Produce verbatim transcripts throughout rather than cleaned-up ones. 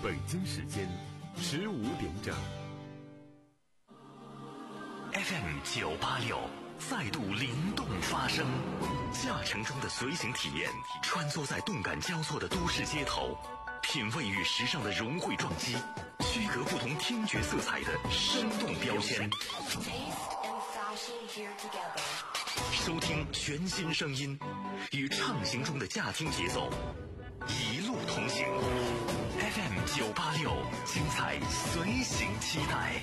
北京时间十五点整。 F M 九八六再度灵动发声，驾乘中的随行体验，穿梭在动感交错的都市街头，品味与时尚的融汇撞击，区隔不同听觉色彩的生动标签。收听全新声音，与畅行中的驾听节奏，一路同行。F M 九八六，精彩随行期待。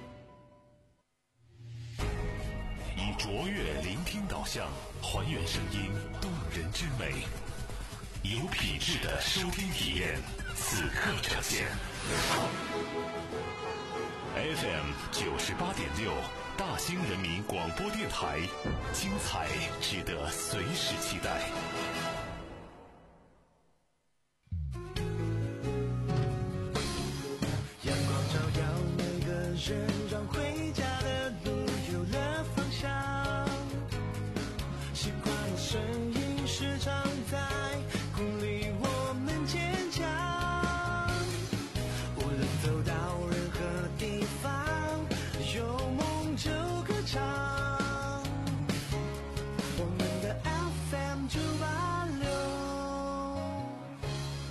以卓越聆听导向，还原声音动人之美，有品质的收听体验，此刻呈现。F M 九十八点六，大兴人民广播电台，精彩值得随时期待。 阳光照耀每个人，让回家的路有了方向。习惯的声音时常在鼓励我们坚强。无论走到任何地方，有梦就歌唱。我们的 F M 九八六。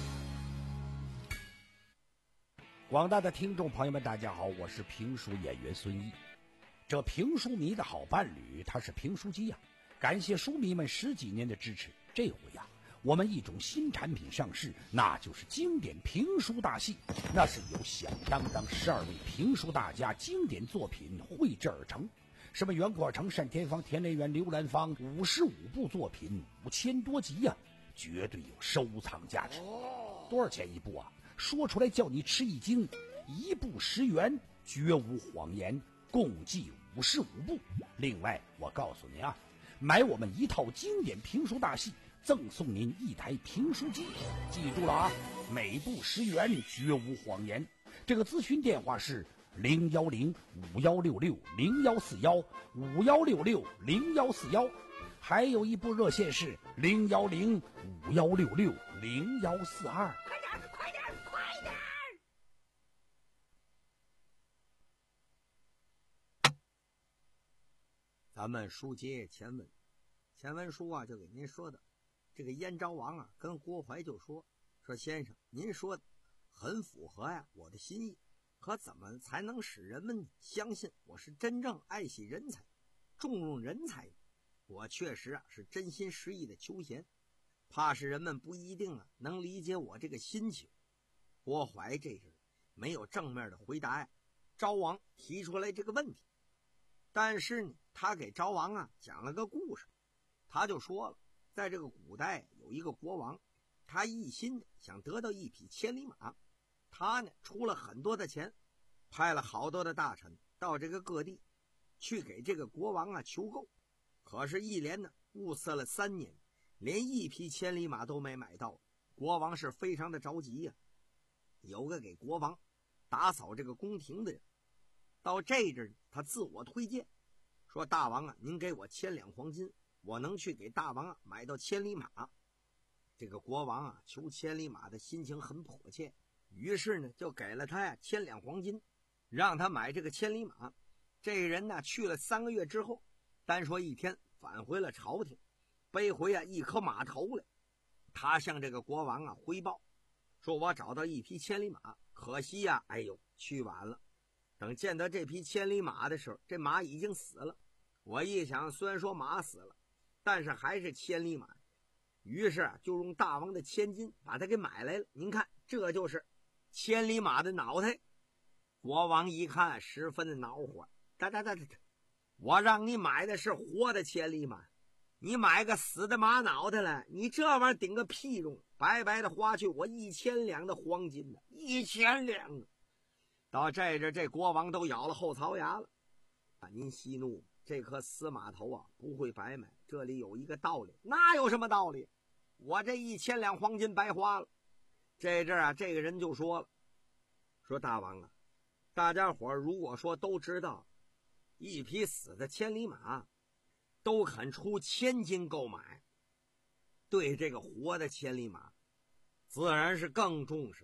广大的听众朋友们，大家好，我是评书演员孙一。这评书迷的好伴侣，他是评书机呀、啊。感谢书迷们十几年的支持，这回呀、啊，我们一种新产品上市，那就是经典评书大戏。那是由响当当十二位评书大家经典作品绘制而成，什么袁国成、单田芳、田连元、刘兰芳，五十五部作品，五千多集呀、啊，绝对有收藏价值。多少钱一部啊？说出来叫你吃一惊，一部十元，绝无谎言，共计五十五部。另外，我告诉您啊，买我们一套经典评书大戏，赠送您一台评书机。记住了啊，每部十元，绝无谎言。这个咨询电话是零幺零五幺六六零幺四幺五幺六六零幺四幺，还有一部热线是零幺零五幺六六零幺四二。 快点，快点，快点！ 咱们书接前文，前文书啊就给您说的，这个燕昭王啊跟郭槐就说说先生，您说的很符合呀我的心意，可怎么才能使人们相信我是真正爱惜人才、重用人才？我确实啊是真心实意的求贤，怕是人们不一定啊能理解我这个心情。郭槐这时没有正面的回答呀，昭王提出来这个问题，但是呢，他给昭王啊讲了个故事。他就说了，在这个古代有一个国王，他一心想得到一匹千里马，他呢出了很多的钱，派了好多的大臣到这个各地去给这个国王啊求购，可是一连呢物色了三年，连一匹千里马都没买到。国王是非常的着急呀、啊。有个给国王打扫这个宫廷的人到这阵他自我推荐说，大王啊，您给我千两黄金，我能去给大王啊买到千里马。这个国王啊求千里马的心情很迫切，于是呢就给了他呀千两黄金，让他买这个千里马。这个人呢去了三个月之后，单说一天返回了朝廷，背回啊一颗马头来。他向这个国王啊汇报说，我找到一匹千里马，可惜呀、啊，哎呦去晚了。等见到这匹千里马的时候，这马已经死了。我一想，虽然说马死了，但是还是千里马，于是啊就用大王的千金把它给买来了。您看，这就是千里马的脑袋。国王一看十分的恼火，哒哒哒哒哒，我让你买的是活的千里马，你买个死的马脑袋来，你这玩意儿顶个屁用，白白的花去我一千两的黄金呢，一千两。到这阵这国王都咬了后槽牙了啊！您息怒，这颗死马头啊不会白买，这里有一个道理。哪有什么道理？我这一千两黄金白花了。这阵啊这个人就说了，说大王啊，大家伙如果说都知道一匹死的千里马都肯出千金购买，对这个活的千里马自然是更重视，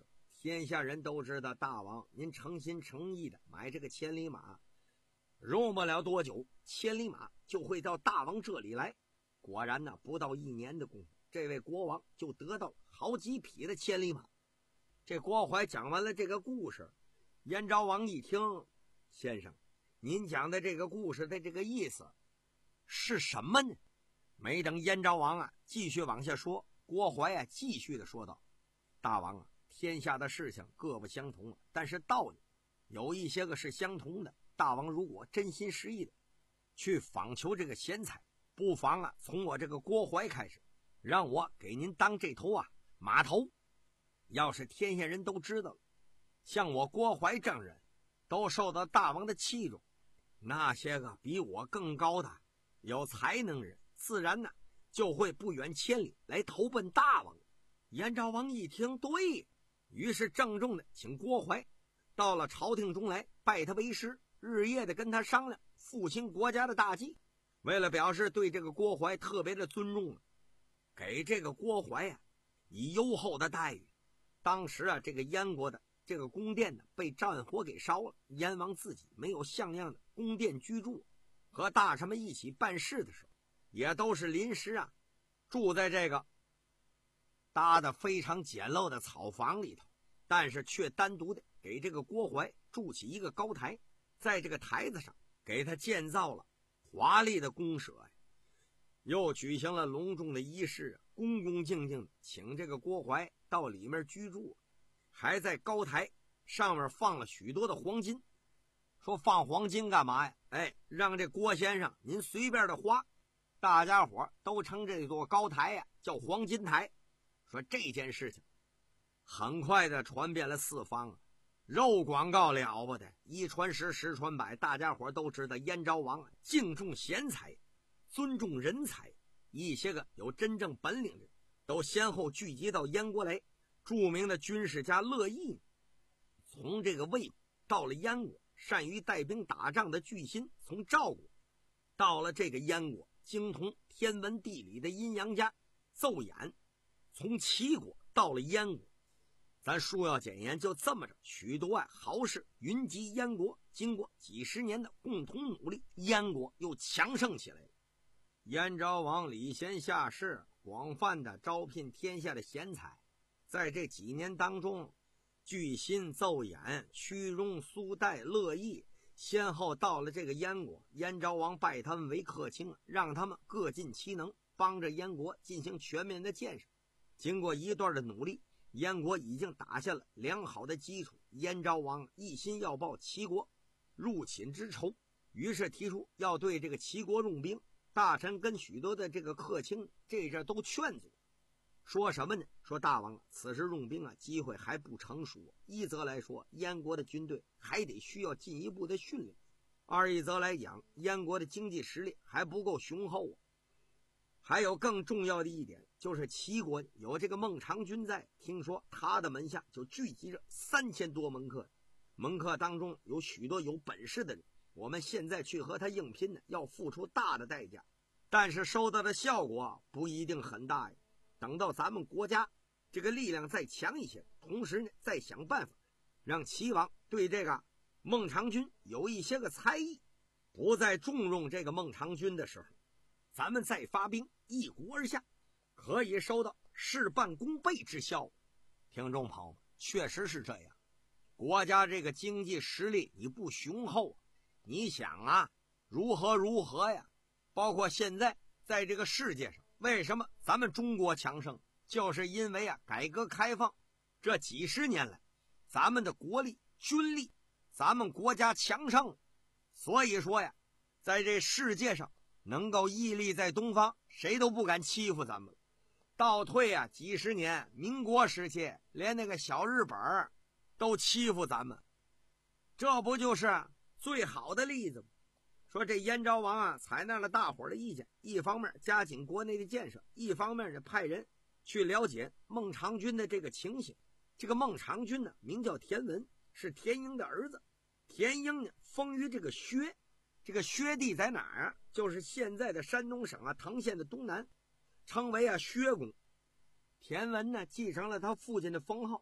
天下人都知道大王您诚心诚意的买这个千里马，用不了多久，千里马就会到大王这里来。果然呢，不到一年的功夫，这位国王就得到好几匹的千里马。这郭槐讲完了这个故事，燕昭王一听，先生，您讲的这个故事的这个意思是什么呢？没等燕昭王啊继续往下说，郭槐啊继续的说道：大王啊，天下的事情各不相同，但是道理有一些个是相同的。大王如果真心实意的去访求这个贤才，不妨啊从我这个郭槐开始，让我给您当这头啊马头。要是天下人都知道了，像我郭槐这样人都受到大王的器重，那些个比我更高的有才能人自然呢就会不远千里来投奔大王。燕昭王一听，对，于是郑重的请郭槐到了朝廷中来，拜他为师，日夜的跟他商量复兴国家的大计。为了表示对这个郭槐特别的尊重，给这个郭槐啊以优厚的待遇。当时啊，这个燕国的这个宫殿呢被战火给烧了，燕王自己没有像样的宫殿居住，和大臣们一起办事的时候，也都是临时啊住在这个搭的非常简陋的草房里头，但是却单独的给这个郭槐筑起一个高台，在这个台子上给他建造了华丽的宫舍呀，又举行了隆重的仪式，恭恭敬敬的请这个郭槐到里面居住，还在高台上面放了许多的黄金。说放黄金干嘛呀？哎，让这郭先生您随便的花，大家伙都称这座高台呀叫黄金台。说这件事情很快的传遍了四方啊，肉广告了不得，一传十，十传百，大家伙都知道燕昭王啊敬重贤才，尊重人才，一些个有真正本领的都先后聚集到燕国来。著名的军事家乐毅从这个魏国到了燕国，善于带兵打仗的巨辛从赵国到了这个燕国，精通天文地理的阴阳家奏衍从齐国到了燕国。咱书要简言，就这么着，许多啊豪士云集燕国，经过几十年的共同努力，燕国又强盛起来了。燕昭王礼贤下士，广泛的招聘天下的贤才。在这几年当中，巨辛、奏衍、屈荣、苏代、乐毅先后到了这个燕国，燕昭王拜他们为客卿，让他们各尽其能，帮着燕国进行全面的建设。经过一段的努力，燕国已经打下了良好的基础。燕昭王一心要报齐国入侵之仇，于是提出要对这个齐国用兵。大臣跟许多的这个客卿这阵都劝阻，说什么呢？说大王啊，此时用兵啊，机会还不成熟。一则来说，燕国的军队还得需要进一步的训练；二一则来讲，燕国的经济实力还不够雄厚啊。还有更重要的一点，就是齐国有这个孟尝君在，听说他的门下就聚集着三千多门客，门客当中有许多有本事的人，我们现在去和他硬拼呢，要付出大的代价，但是收到的效果不一定很大呀。等到咱们国家这个力量再强一些，同时呢再想办法让齐王对这个孟尝君有一些个猜疑，不再重用这个孟尝君的时候，咱们再发兵一鼓而下，可以收到事半功倍之效。听众朋友们，确实是这样。国家这个经济实力你不雄厚，你想啊如何如何呀？包括现在在这个世界上，为什么咱们中国强盛，就是因为啊改革开放这几十年来，咱们的国力军力，咱们国家强盛，所以说呀，在这世界上能够屹立在东方，谁都不敢欺负咱们。倒退啊几十年，民国时期连那个小日本都欺负咱们，这不就是最好的例子吗？说这燕昭王啊采纳了大伙的意见，一方面加紧国内的建设，一方面呢派人去了解孟尝君的这个情形。这个孟尝君呢名叫田文，是田婴的儿子。田婴呢封于这个薛，这个薛地在哪儿啊？就是现在的山东省啊藤县的东南，称为啊薛公。田文呢继承了他父亲的封号，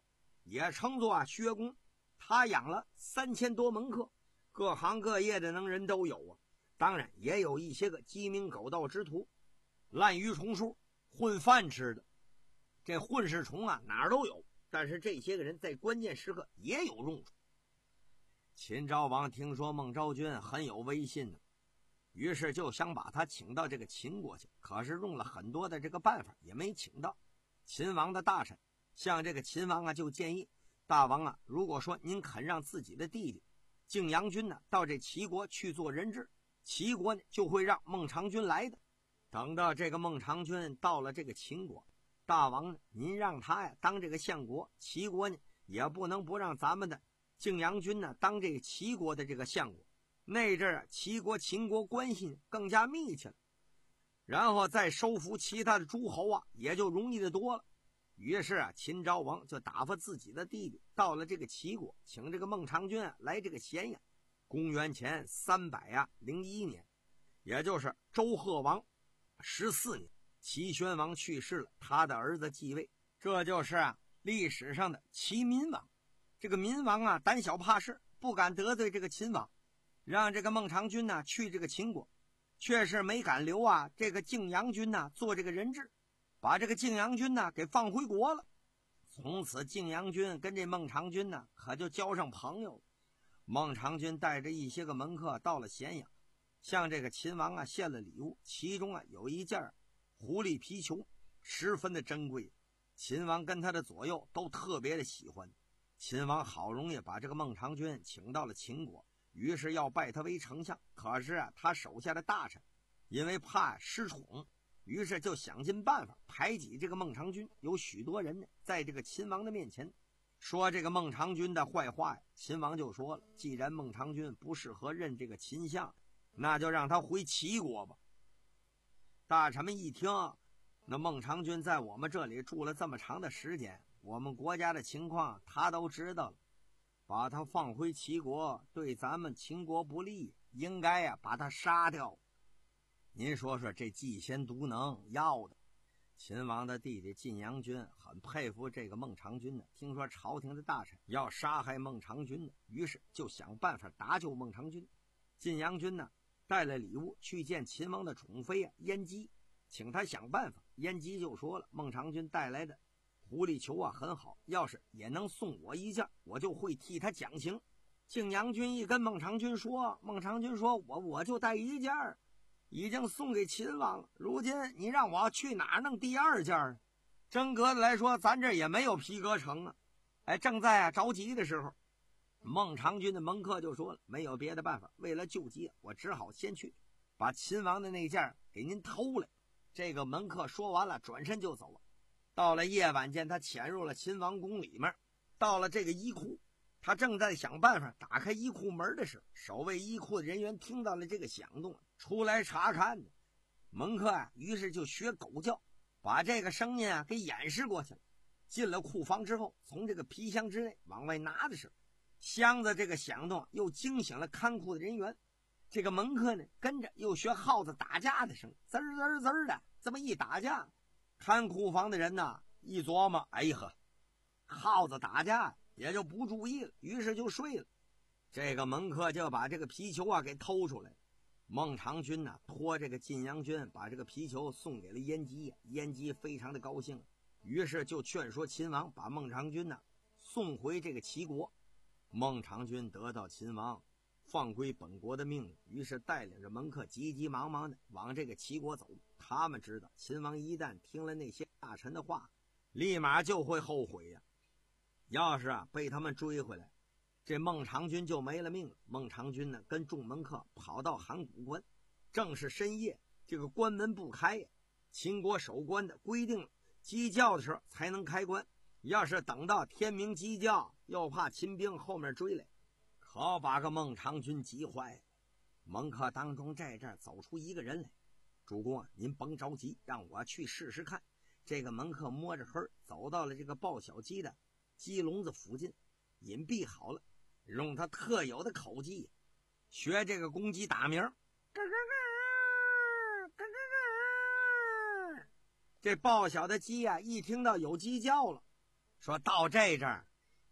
也称作啊薛公。他养了三千多门客，各行各业的能人都有啊。当然也有一些个鸡鸣狗盗之徒，滥竽充数，混饭吃的。这混世虫啊哪儿都有，但是这些个人在关键时刻也有用处。秦昭王听说孟昭君很有威信呢，于是就想把他请到这个秦国去，可是用了很多的这个办法也没请到。秦王的大臣向这个秦王啊就建议，大王啊，如果说您肯让自己的弟弟晋阳君呢到这齐国去做人质，齐国呢就会让孟尝君来的。等到这个孟尝君到了这个秦国，大王呢您让他呀当这个相国，齐国呢也不能不让咱们的晋阳君呢当这个齐国的这个相国。那阵儿齐国秦国关系更加密切了，然后再收服其他的诸侯啊也就容易的多了。于是啊秦昭王就打发自己的弟弟到了这个齐国，请这个孟尝君啊来这个咸阳。公元前三百啊零一年，也就是周贺王十四年，齐宣王去世了，他的儿子继位，这就是啊历史上的齐闵王。这个闵王啊胆小怕事，不敢得罪这个秦王，让这个孟尝君呢去这个秦国，却是没敢留啊这个晋阳君呢做这个人质，把这个晋阳君呢给放回国了。从此晋阳君跟这孟尝君呢可就交上朋友了。孟尝君带着一些个门客到了咸阳，向这个秦王啊献了礼物，其中啊有一件狐狸皮球，十分的珍贵，秦王跟他的左右都特别的喜欢。秦王好容易把这个孟尝君请到了秦国，于是要拜他为丞相，可是啊他手下的大臣因为怕失宠，于是就想尽办法排挤这个孟尝君。有许多人呢在这个秦王的面前说这个孟尝君的坏话呀。秦王就说了，既然孟尝君不适合任这个秦相，那就让他回齐国吧。大臣们一听，那孟尝君在我们这里住了这么长的时间，我们国家的情况他都知道了，把他放回齐国对咱们秦国不利，应该呀把他杀掉。您说说这嫉贤妒能要的。秦王的弟弟晋阳君很佩服这个孟尝君呢，听说朝廷的大臣要杀害孟尝君呢，于是就想办法搭救孟尝君。晋阳君呢带了礼物去见秦王的宠妃啊燕姬，请他想办法。燕姬就说了，孟尝君带来的狐狸球啊很好，要是也能送我一件，我就会替他讲情。晋阳君一跟孟尝君说，孟尝君说我我就带一件，已经送给秦王了，如今你让我去哪儿弄第二件？真格的来说，咱这也没有皮革城啊。哎，正在啊着急的时候，孟尝君的门客就说了，没有别的办法，为了救急，我只好先去把秦王的那件给您偷来。这个门客说完了，转身就走了。到了夜晚间，他潜入了秦王宫里面，到了这个衣库，他正在想办法打开衣库门的时候，守卫衣库的人员听到了这个响动，出来查看呢。门客啊，于是就学狗叫，把这个声音啊给掩饰过去了。进了库房之后，从这个皮箱之内往外拿的时候，箱子这个响动又惊醒了看库的人员。这个门客呢，跟着又学耗子打架的声音，滋儿滋儿滋儿的，这么一打架，看库房的人呢一琢磨，哎呀呵，耗子打架也就不注意了，于是就睡了。这个门客就把这个皮球啊给偷出来了。孟尝君呢托这个晋阳君把这个皮球送给了燕姬，燕姬非常的高兴，于是就劝说秦王把孟尝君呢送回这个齐国。孟尝君得到秦王放归本国的命令，于是带领着门客急急忙忙的往这个齐国走。他们知道秦王一旦听了那些大臣的话，立马就会后悔呀、啊。要是啊被他们追回来，这孟尝君就没了命了。孟尝君呢跟众门客跑到函谷关，正是深夜，这个关门不开呀。秦国守关的规定了，鸡叫的时候才能开关，要是等到天明鸡叫，又怕秦兵后面追来，可把个孟尝君急坏了。门客当中在这儿走出一个人来，主公啊，您甭着急，让我去试试看。这个门客摸着黑走到了这个抱小鸡的鸡笼子附近，隐蔽好了，用他特有的口技学这个公鸡打鸣，咯咯咯咯咯咯。这抱小的鸡啊，一听到有鸡叫了，说到这阵儿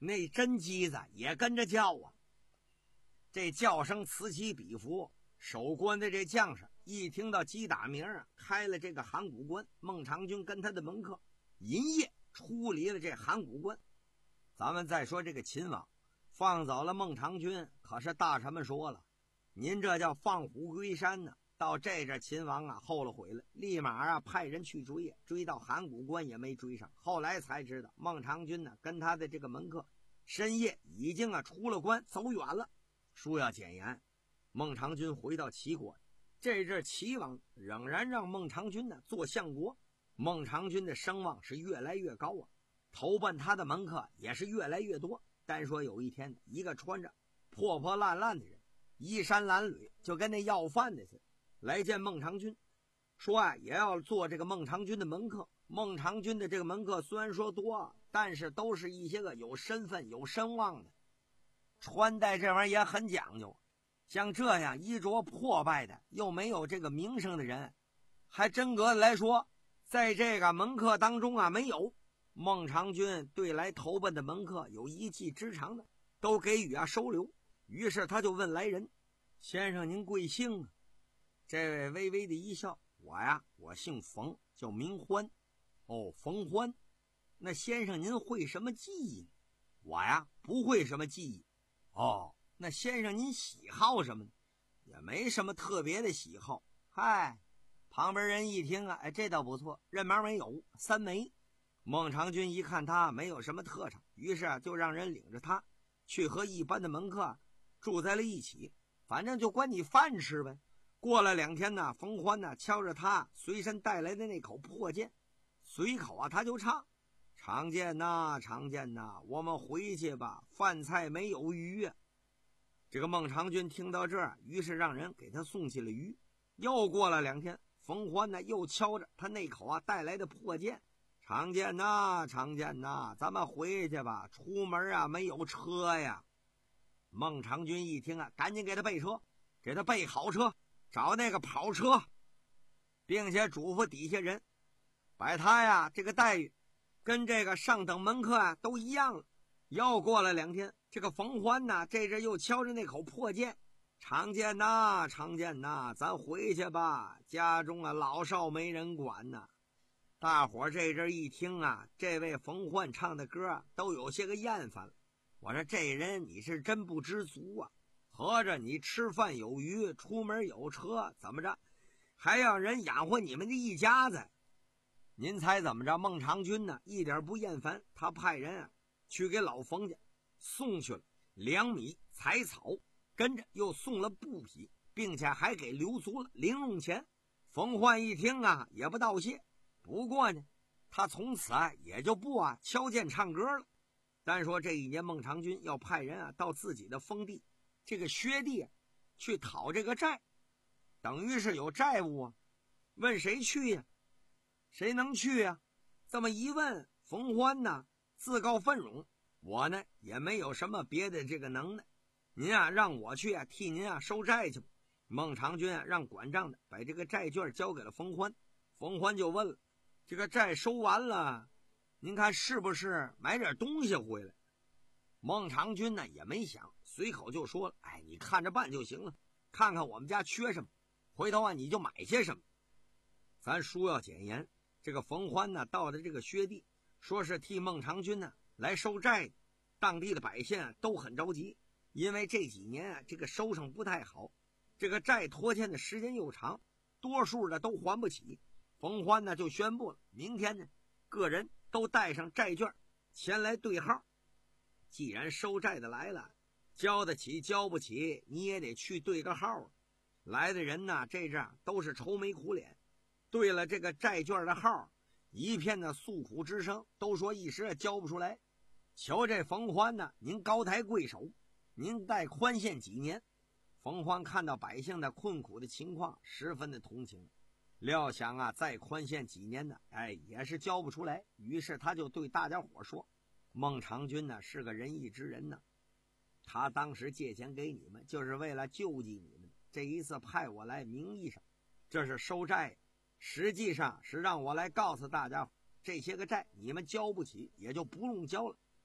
那真鸡子也跟着叫啊。这叫声此起彼伏，守关的这将士一听到鸡打鸣啊，开了这个函谷关，孟尝君跟他的门客银夜出离了这函谷关。咱们再说这个秦王放走了孟尝君，可是大臣们说了，您这叫放虎归山呢。到这阵秦王啊后了悔了，立马啊派人去追，追到函谷关也没追上。后来才知道孟尝君呢跟他的这个门客深夜已经啊出了关走远了。书要简言，孟尝君回到齐国，这阵齐王仍然让孟尝君呢做相国，孟尝君的声望是越来越高啊，投奔他的门客也是越来越多。单说有一天，一个穿着破破烂烂的人，衣衫褴褛，就跟那要饭的似的，来见孟尝君，说啊也要做这个孟尝君的门客。孟尝君的这个门客虽然说多，但是都是一些个有身份有声望的，穿戴这玩意儿也很讲究。像这样衣着破败的又没有这个名声的人，还真格的来说在这个门客当中啊没有。孟尝君对来投奔的门客有一技之长的，都给予啊收留。于是他就问来人，先生您贵姓啊？这位微微的一笑，我呀我姓冯，叫明欢。哦，冯欢。那先生您会什么技艺？我呀不会什么技艺。哦，那先生您喜好什么呢？也没什么特别的喜好。嗨，旁边人一听啊，哎，这倒不错，任毛没有，三枚。孟尝君一看他没有什么特长，于是啊就让人领着他去和一般的门客住在了一起，反正就管你饭吃呗。过了两天呢，冯欢呢敲着他随身带来的那口破剑，随口啊他就唱：常见呐常见呐，我们回去吧，饭菜没有鱼啊。这个孟尝君听到这儿，于是让人给他送去了鱼。又过了两天，冯欢呢又敲着他那口啊带来的破剑：常见呐常见呐，咱们回去吧，出门啊没有车呀。孟尝君一听啊，赶紧给他备车，给他备好车，找那个跑车，并且嘱咐底下人把他呀这个待遇跟这个上等门客啊都一样了。又过了两天，这个冯欢呢这阵又敲着那口破剑：常见呐常见呐，咱回去吧，家中啊老少没人管呐。大伙这阵一听啊，这位冯欢唱的歌都有些个厌烦了。我说这人你是真不知足啊，合着你吃饭有鱼，出门有车，怎么着还让人养活你们这一家子？您猜怎么着？孟尝君呢一点不厌烦，他派人啊去给老冯家送去了粮米柴草，跟着又送了布匹，并且还给留足了零用钱。冯欢一听啊也不道谢，不过呢他从此啊也就不啊敲剑唱歌了。单说这一年孟尝君要派人啊到自己的封地这个薛地啊去讨这个债，等于是有债务啊，问谁去呀？谁能去呀？这么一问，冯欢呢自告奋勇，我呢也没有什么别的这个能耐，您啊让我去啊替您啊收债去吧。孟尝君啊让管账的把这个债券交给了冯欢。冯欢就问了，这个债收完了，您看是不是买点东西回来？孟尝君呢也没想，随口就说了，哎，你看着办就行了，看看我们家缺什么，回头啊你就买些什么。咱书要简言，这个冯欢呢到的这个薛地，说是替孟尝君呢来收债的。当地的百姓啊都很着急，因为这几年啊这个收成不太好，这个债拖欠的时间又长，多数的都还不起。冯欢呢就宣布了，明天呢个人都带上债券前来对号。既然收债的来了，交得起交不起你也得去对个号。来的人呢这阵都是愁眉苦脸，对了这个债券的号，一片的诉苦之声，都说一时也交不出来。瞧这冯欢呢，您高抬贵手，您再宽限几年。冯欢看到百姓的困苦的情况，十分的同情，料想啊再宽限几年呢，哎也是交不出来。于是他就对大家伙说，孟尝君呢是个仁义之人呢，他当时借钱给你们就是为了救济你们，这一次派我来名义上这是收债，实际上是让我来告诉大家，这些个债你们交不起也就不用交了，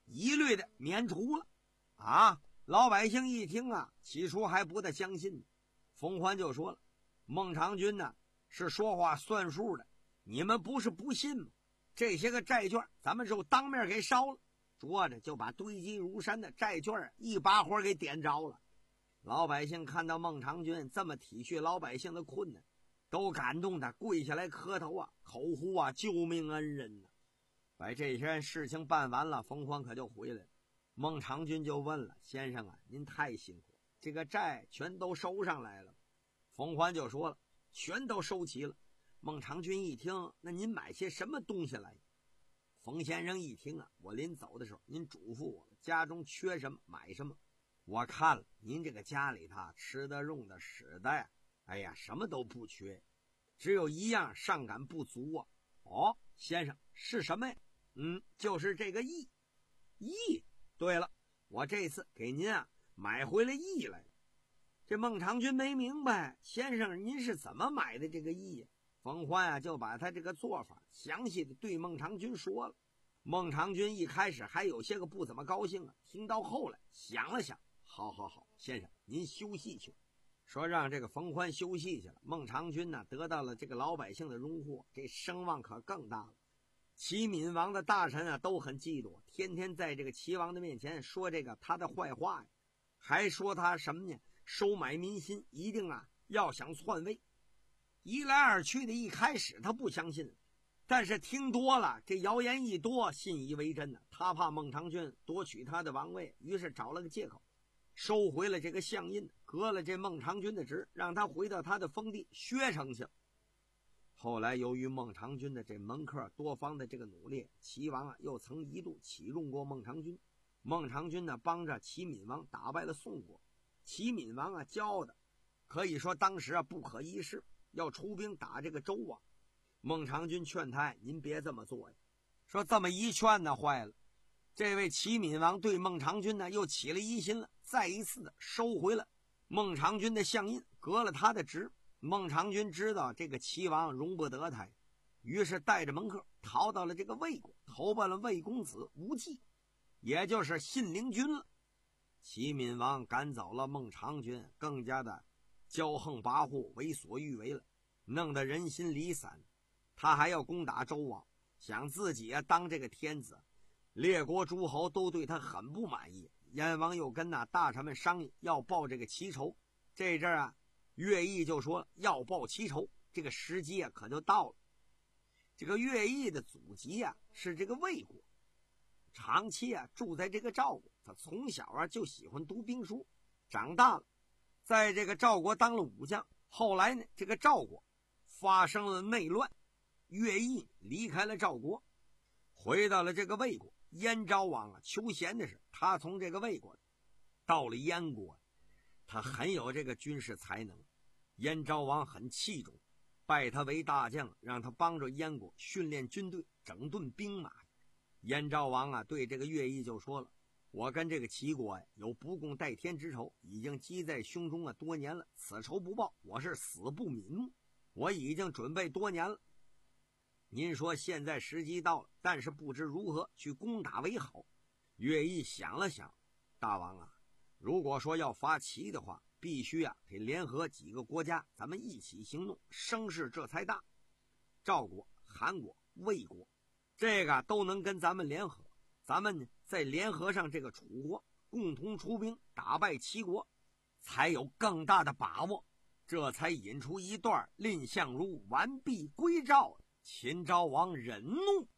一律的免除了。啊，老百姓一听啊，起初还不大相信呢。冯环就说了，孟尝君呢是说话算数的，你们不是不信吗？这些个债券咱们就当面给烧了。说着就把堆积如山的债券一把火给点着了。老百姓看到孟尝君这么体恤老百姓的困难，都感动的跪下来磕头啊，口呼啊救命恩人呢、啊。把这些事情办完了，冯环可就回来了。孟尝君就问了，先生啊，您太辛苦，这个债全都收上来了。冯环就说了，全都收齐了。孟尝君一听，那您买些什么东西来？冯先生一听啊，我临走的时候您嘱咐我家中缺什么买什么，我看了您这个家里头吃的用的使的呀，哎呀什么都不缺，只有一样上感不足啊。哦，先生是什么呀？嗯，就是这个义。义，对了，我这次给您啊买回来义来了。这孟尝君没明白，先生您是怎么买的这个义呀？冯环啊就把他这个做法详细的对孟尝君说了。孟尝君一开始还有些个不怎么高兴啊，听到后来想了想，好好好，先生您休息去，说让这个冯环休息去了。孟尝君呢得到了这个老百姓的荣获，这声望可更大了。齐闵王的大臣啊都很嫉妒，天天在这个齐王的面前说这个他的坏话呀，还说他什么呢？收买民心，一定啊要想篡位。一来二去的，一开始他不相信，但是听多了，这谣言一多，信以为真呢。他怕孟尝君夺取他的王位，于是找了个借口，收回了这个相印，革了这孟尝君的职，让他回到他的封地薛城去。后来由于孟尝君的这门客多方的这个努力，齐王啊又曾一度启用过孟尝君。孟尝君呢帮着齐闵王打败了宋国，齐闵王啊骄傲的可以说当时啊不可一世，要出兵打这个周王。孟尝君劝他，您别这么做呀。说这么一劝呢，坏了，这位齐闵王对孟尝君呢又起了疑心了，再一次的收回了孟尝君的相印，革了他的职。孟尝君知道这个齐王容不得他，于是带着门客逃到了这个魏国，投奔了魏公子无忌，也就是信陵君了。齐闵王赶走了孟尝君，更加的骄横跋扈，为所欲为了，弄得人心离散。他还要攻打周王，想自己啊当这个天子，列国诸侯都对他很不满意。燕王又跟那大臣们商议要报这个齐仇，这阵啊乐毅就说要报齐仇，这个时机啊可就到了。这个乐毅的祖籍啊是这个魏国，长期啊住在这个赵国，他从小啊就喜欢读兵书，长大了在这个赵国当了武将。后来呢这个赵国发生了内乱，乐毅离开了赵国，回到了这个魏国。燕昭王啊求贤的是，他从这个魏国到了燕国，他很有这个军事才能，燕昭王很器重，拜他为大将，让他帮助燕国训练军队，整顿兵马。燕昭王啊对这个乐毅就说了，我跟这个齐国呀有不共戴天之仇，已经积在胸中啊多年了，此仇不报，我是死不瞑目，我已经准备多年了。您说现在时机到了，但是不知如何去攻打为好。乐毅想了想，大王啊，如果说要伐齐的话，必须啊得联合几个国家，咱们一起行动，声势这才大。赵国、韩国、魏国，这个都能跟咱们联合，咱们呢再联合上这个楚国，共同出兵打败齐国，才有更大的把握。这才引出一段蔺相如完璧归赵，秦昭王忍怒，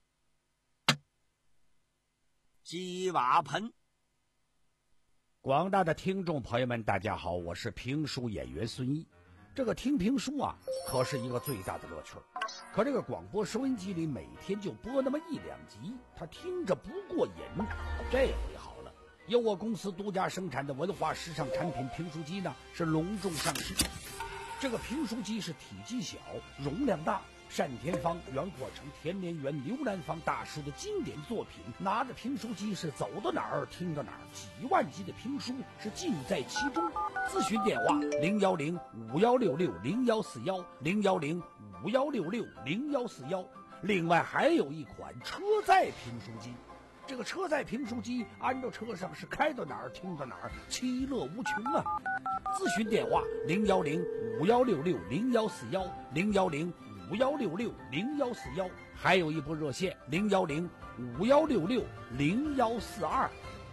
击瓦盆。 广大的听众朋友们大家好，我是评书演员孙一。这个听评书啊可是一个最大的乐趣，可这个广播收音机里每天就播那么一两集，他听着不过瘾。这回好了，由我公司独家生产的文化时尚产品评书机呢是隆重上市。这个评书机是体积小，容量大，单田芳、袁阔成、田连元、刘兰芳大师的经典作品，拿着评书机是走到哪儿听到哪儿，几万集的评书是尽在其中。咨询电话零幺零五幺六六零幺四幺零幺零五幺六六零幺四幺。另外还有一款车载评书机， 这个车载评书机安到车上是开到哪儿听到哪儿，其乐无穷啊！咨询电话零幺零五幺六六零幺四幺零幺零五幺六六零幺四幺，还有一部热线零幺零五幺六六零幺四二。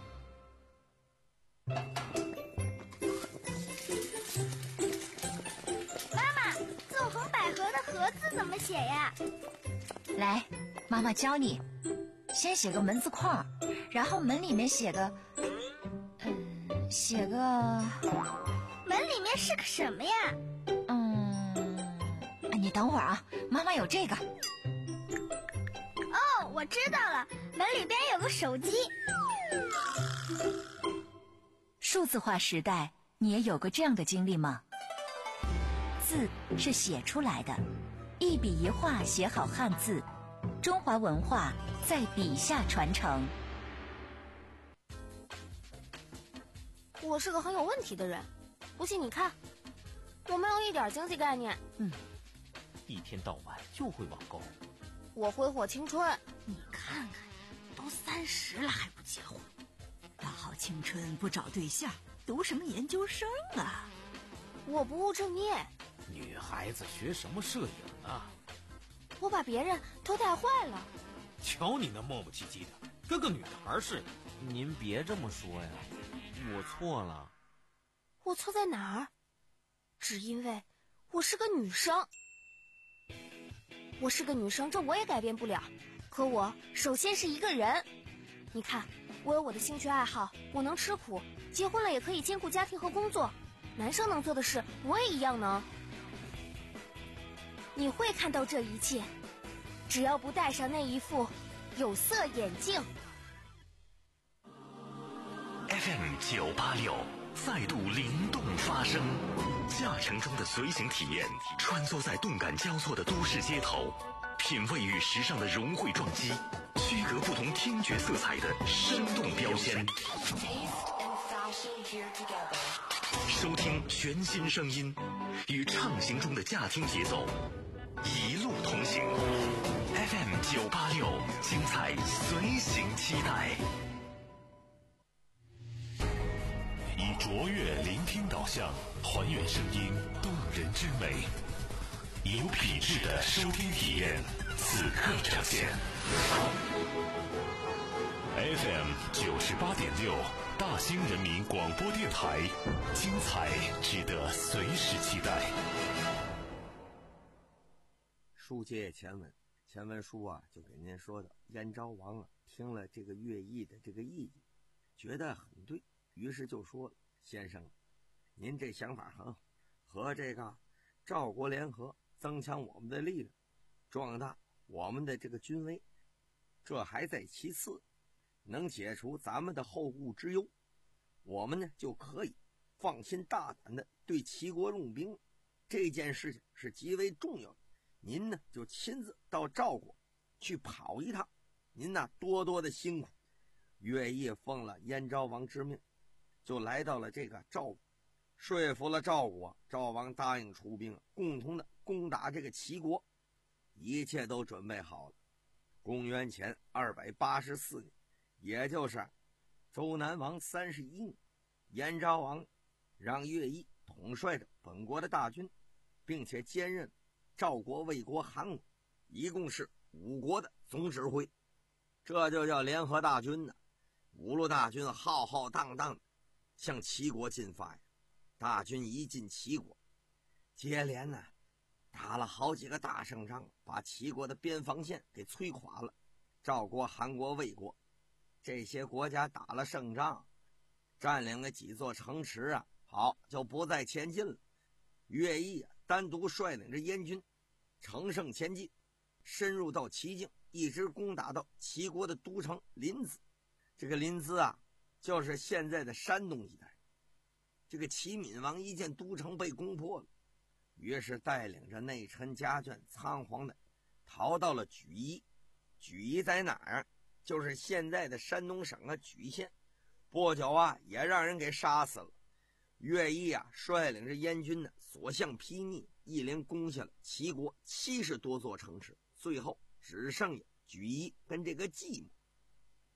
妈妈，纵横捭阖的阖字怎么写呀？ 来，妈妈教你。先写个门字框，然后门里面写个，嗯，写个， 门里面是个什么呀？ 嗯，你等会儿啊，妈妈有这个。 哦，我知道了，门里边有个手机。 数字化时代，你也有过这样的经历吗？字是写出来的，一笔一画写好汉字，中华文化在笔下传承。 我是个很有问题的人，不信你看，我没有一点经济概念。 嗯，一天到晚就会网购。 我挥霍青春， 你看看，都三十了还不结婚，大好青春不找对象，读什么研究生啊？ 我不务正业。 女孩子学什么摄影啊？ 我把别人都带坏了。 瞧你那磨磨唧唧的，跟个女孩似的。您别这么说呀，我错了。 我错在哪儿？只因为我是个女生。我是个女生，这我也改变不了。可我首先是一个人。你看，我有我的兴趣爱好，我能吃苦，结婚了也可以兼顾家庭和工作。男生能做的事，我也一样能。你会看到这一切，只要不戴上那一副有色眼镜。 F M 九八六再度灵动发声，驾乘中的随行体验，穿梭在动感交错的都市街头，品味与时尚的融汇撞击，区隔不同听觉色彩的生动标签。收听全新声音，与畅行中的驾听节奏一路同行。F M 九八六，精彩随行期待。以卓越聆听导向，还原声音动人之美，以有品质的收听体验，此刻呈现。F M 九十八点六，大兴人民广播电台，精彩值得随时期待。 书接前文，前文书啊就给您说的，燕昭王啊听了这个乐毅的这个意见，觉得很对，于是就说了：“先生，您这想法很好，和这个赵国联合，增强我们的力量，壮大我们的这个军威，这还在其次，能解除咱们的后顾之忧，我们呢就可以放心大胆的对齐国用兵。这件事情是极为重要的，您呢就亲自到赵国去跑一趟，您呢多多的辛苦。”乐毅奉了燕昭王之命，就来到了这个赵国，说服了赵国，赵王答应出兵，共同的攻打这个齐国。一切都准备好了。公元前二百八十四年，也就是周南王三十一年，燕昭王让乐毅统帅着本国的大军，并且兼任赵国、魏国、韩国，一共是五国的总指挥，这就叫联合大军呢。五路大军浩浩荡荡的向齐国进发呀。大军一进齐国，接连呢打了好几个大胜仗，把齐国的边防线给摧垮了。赵国、韩国、魏国这些国家打了胜仗，占领了几座城池啊，好就不再前进了。乐毅啊单独率领着燕军乘胜前进，深入到齐境，一直攻打到齐国的都城临淄。这个临淄啊就是现在的山东一带。这个齐闵王一见都城被攻破了，于是带领着内臣家眷仓皇的逃到了莒邑。莒邑在哪儿？就是现在的山东省啊莒县。不久啊也让人给杀死了。乐毅啊率领着燕军呢所向披靡，一连攻下了齐国七十多座城池，最后只剩下莒邑跟这个寂寞。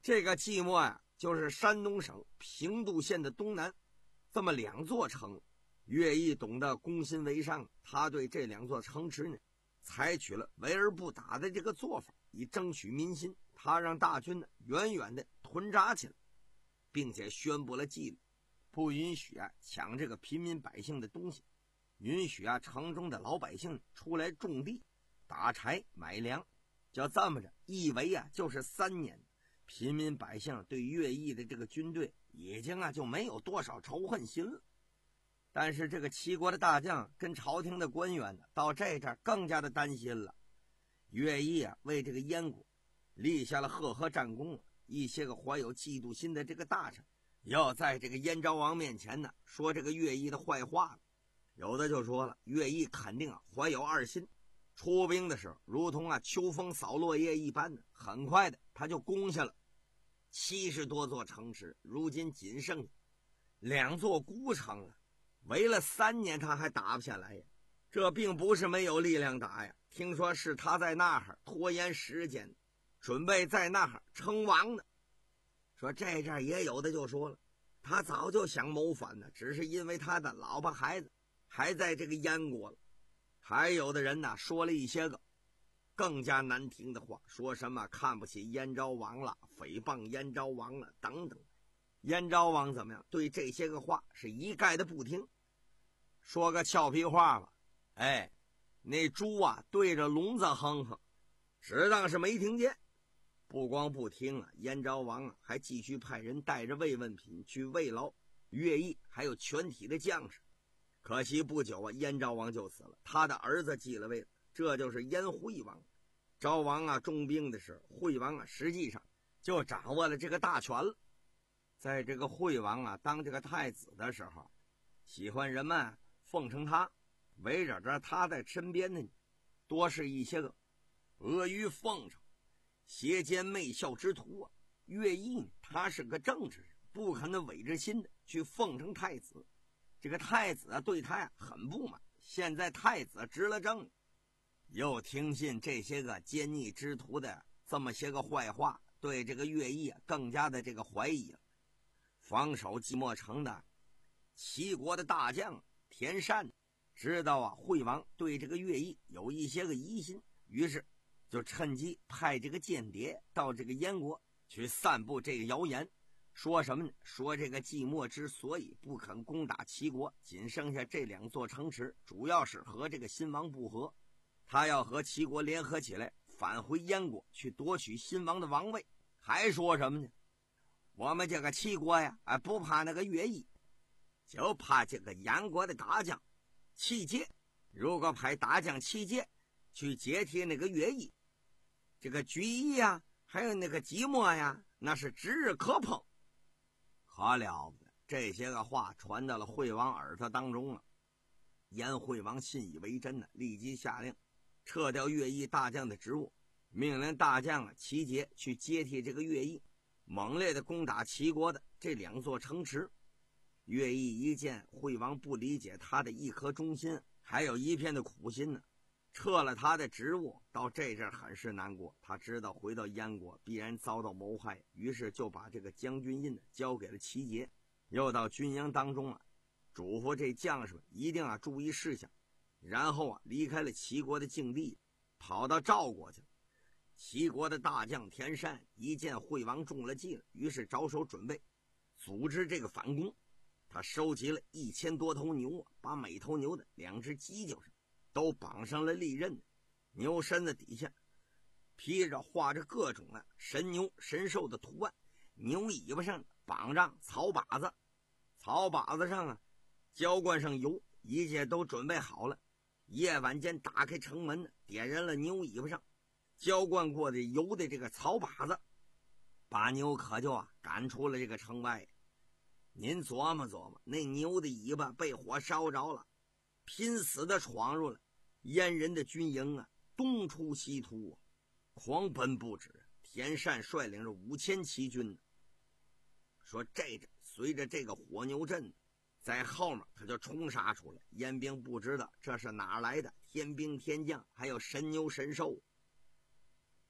这个即墨呀，就是山东省平度县的东南，这么两座城。乐毅懂得攻心为上，他对这两座城池呢，采取了围而不打的这个做法，以争取民心。他让大军呢远远的屯扎起来，并且宣布了纪律，不允许啊抢这个平民百姓的东西，允许啊城中的老百姓出来种地、打柴、买粮。就这么着，一围啊就是三年，平民百姓对乐毅的这个军队已经啊就没有多少仇恨心了。但是这个齐国的大将跟朝廷的官员呢，到这阵更加的担心了。乐毅啊为这个燕国立下了赫赫战功，一些个怀有嫉妒心的这个大臣要在这个燕昭王面前呢说这个乐毅的坏话了。有的就说了，乐毅肯定啊怀有二心，出兵的时候如同啊秋风扫落叶一般的，很快的他就攻下了七十多座城池，如今仅剩两座孤城了。围了三年他还打不下来呀，这并不是没有力量打呀，听说是他在那儿拖延时间，准备在那儿称王呢。说这阵也有的就说了，他早就想谋反呢，只是因为他的老婆孩子还在这个燕国了。还有的人呢说了一些个更加难听的话，说什么看不起燕昭王了，诽谤燕昭王了等等。燕昭王怎么样？对这些个话是一概的不听。说个俏皮话吧，哎，那猪啊对着笼子哼哼，只当是没听见。不光不听啊，燕昭王啊还继续派人带着慰问品去慰劳乐毅还有全体的将士。可惜不久啊，燕昭王就死了，他的儿子继了位了，这就是燕惠王。昭王啊重病的时候，惠王啊实际上就掌握了这个大权了。在这个惠王啊当这个太子的时候，喜欢人们奉承他，围绕着他在身边的多是一些个阿谀奉承、邪奸媚笑之徒啊。乐毅呢，他是个正直人，不可能违着心的去奉承太子。这个太子啊对他呀很不满，现在太子执了政，又听信这些个奸逆之徒的这么些个坏话，对这个乐毅啊更加的这个怀疑了。防守即墨城的齐国的大将田善知道啊惠王对这个乐毅有一些个疑心，于是就趁机派这个间谍到这个燕国去散布这个谣言。说什么呢？说这个即墨之所以不肯攻打齐国，仅剩下这两座城池，主要是和这个新王不和，他要和齐国联合起来返回燕国去夺取新王的王位。还说什么呢？我们这个齐国呀，哎，不怕那个乐毅，就怕这个燕国的大将齐节。如果派大将齐节去接替那个乐毅，这个举义呀，还有那个即墨呀，那是指日可碰。可了不得，这些个话传到了惠王耳朵当中了。燕惠王信以为真呢，立即下令撤掉乐毅大将的职务，命令大将啊齐节去接替这个乐毅，猛烈的攻打齐国的这两座城池。乐毅一见惠王不理解他的一颗忠心，还有一片的苦心呢，撤了他的职务，到这阵很是难过。他知道回到燕国必然遭到谋害，于是就把这个将军印交给了齐节，又到军营当中啊，嘱咐这将士们一定要注意事项，然后啊离开了齐国的境地，跑到赵国去了。齐国的大将田善一见惠王中了计了，于是着手准备组织这个反攻。他收集了一千多头牛，把每头牛的两只犄角上都绑上了利刃，牛身子底下披着画着各种啊神牛神兽的图案，牛尾巴上绑上草把子，草把子上啊浇灌上油，一切都准备好了。夜晚间打开城门，点燃了牛尾巴上浇灌过的油的这个草把子，把牛可就啊赶出了这个城外。您琢磨琢磨，那牛的尾巴被火烧着了，拼死的闯入了燕人的军营啊，东出西突啊，狂奔不止。田善率领着五千骑军，说这阵随着这个火牛阵在后面他就冲杀出来。燕兵不知道这是哪来的天兵天将，还有神牛神兽。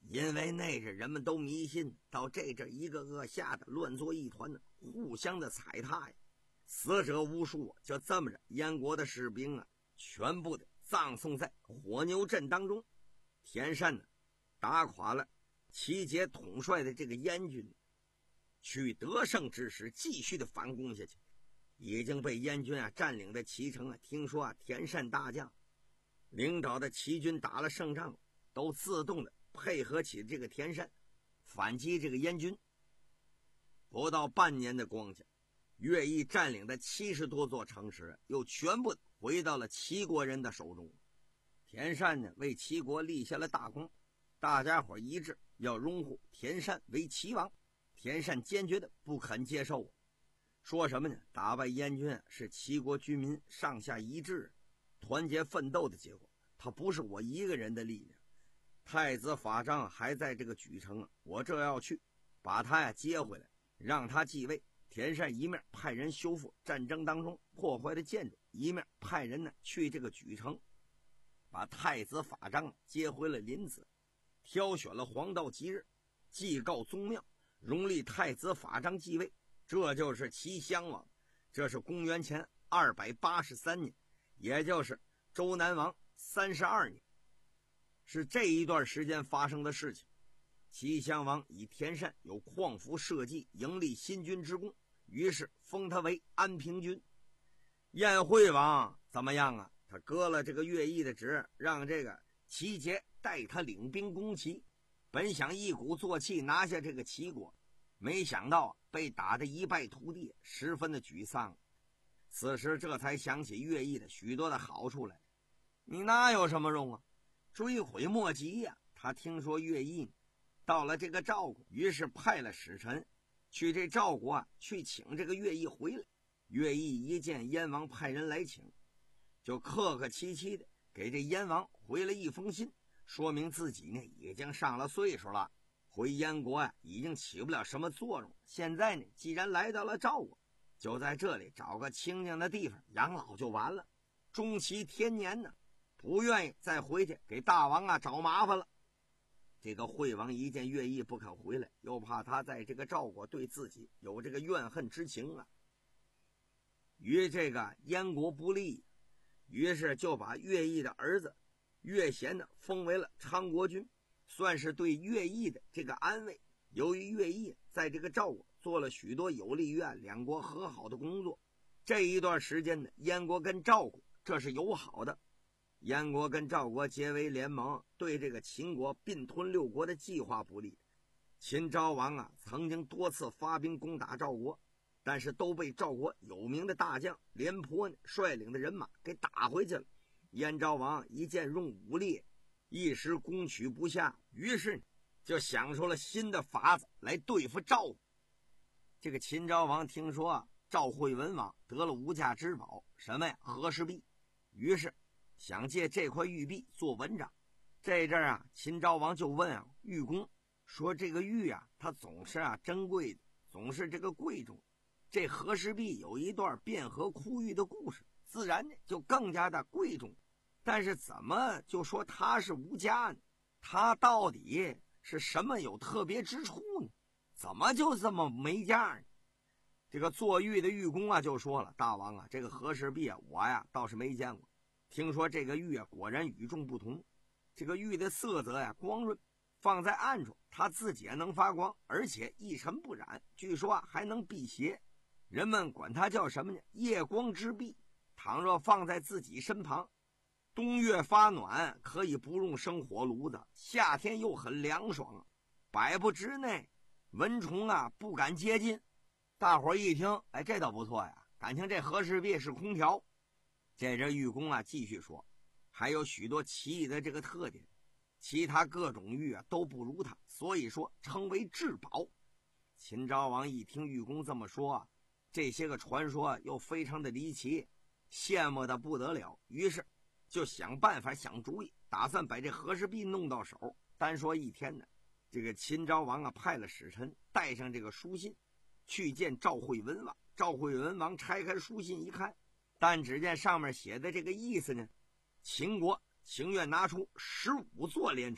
因为那阵人们都迷信，到这阵一个个吓得乱作一团呢，互相的踩踏呀，死者无数。就这么着，燕国的士兵啊，全部的葬送在火牛阵当中。田善呢，打垮了齐节统帅的这个燕军，取得胜之时，继续的反攻下去。已经被燕军啊占领的齐城啊，听说啊田善大将领导的齐军打了胜仗，都自动的配合起这个田善，反击这个燕军。不到半年的光景，乐毅占领的七十多座城池又全部回到了齐国人的手中。田善呢，为齐国立下了大功，大家伙一致要拥护田善为齐王。田善坚决的不肯接受，说什么呢？打败燕军是齐国军民上下一致、团结奋斗的结果，他不是我一个人的力量。太子法章还在这个莒城，我这要去把他呀接回来，让他继位。田善一面派人修复战争当中破坏的建筑，一面派人呢去这个莒城，把太子法章接回了临淄，挑选了黄道吉日，祭告宗庙，荣立太子法章继位。这就是齐襄王。这是公元前二百八十三年，也就是周南王三十二年，是这一段时间发生的事情。齐襄王以田善有匡扶社稷、迎立新君之功，于是封他为安平君。燕惠王怎么样啊？他割了这个乐毅的职，让这个齐节带他领兵攻齐，本想一鼓作气拿下这个齐国，没想到被打得一败涂地，十分的沮丧。此时这才想起乐毅的许多的好处来。你哪有什么用啊？追悔莫及呀、啊！他听说乐毅到了这个赵国，于是派了使臣去这赵国啊，去请这个乐毅回来。乐毅一见燕王派人来请，就客客气气的给这燕王回了一封信，说明自己呢已经上了岁数了，回燕国啊已经起不了什么作用。现在呢，既然来到了赵国，就在这里找个清静的地方养老就完了，终其天年呢，不愿意再回去给大王啊找麻烦了。这个惠王一见乐毅不肯回来，又怕他在这个赵国对自己有这个怨恨之情啊，于这个燕国不利，于是就把乐毅的儿子乐贤呢封为了昌国君，算是对乐毅的这个安慰。由于乐毅在这个赵国做了许多有利于啊两国和好的工作，这一段时间呢，燕国跟赵国这是友好的。燕国跟赵国结为联盟，对这个秦国并吞六国的计划不利。秦昭王啊曾经多次发兵攻打赵国，但是都被赵国有名的大将廉颇率领的人马给打回去了。燕昭王一见用武力一时攻取不下，于是就想出了新的法子来对付赵国。这个秦昭王听说啊赵惠文王得了无价之宝，什么呀？和氏璧，于是想借这块玉璧做文章。这阵啊，秦昭王就问啊玉公说：“这个玉啊，它总是啊珍贵的，总是这个贵重。这和氏璧有一段卞和哭玉的故事，自然呢就更加的贵重。但是怎么就说它是无价呢？它到底是什么有特别之处呢？怎么就这么没价呢？”这个做玉的玉公啊就说了：“大王啊，这个和氏璧啊，我呀倒是没见过。听说这个玉啊果然与众不同，这个玉的色泽呀光润，放在暗处它自己也能发光，而且一尘不染，据说啊还能辟邪。人们管它叫什么呢？夜光之璧。倘若放在自己身旁，冬月发暖，可以不用生火炉子，夏天又很凉爽，百步之内蚊虫啊不敢接近。”大伙儿一听，哎，这倒不错呀，感情这和氏璧是空调。这阵玉公啊继续说，还有许多奇异的这个特点，其他各种玉啊都不如它，所以说称为至宝。秦昭王一听玉公这么说啊，这些个传说啊又非常的离奇，羡慕的不得了，于是就想办法想主意，打算把这和氏璧弄到手。单说一天呢，这个秦昭王啊派了使臣带上这个书信去见赵惠文王。赵惠文王拆开书信一看，但只见上面写的这个意思呢，秦国情愿拿出十五座莲池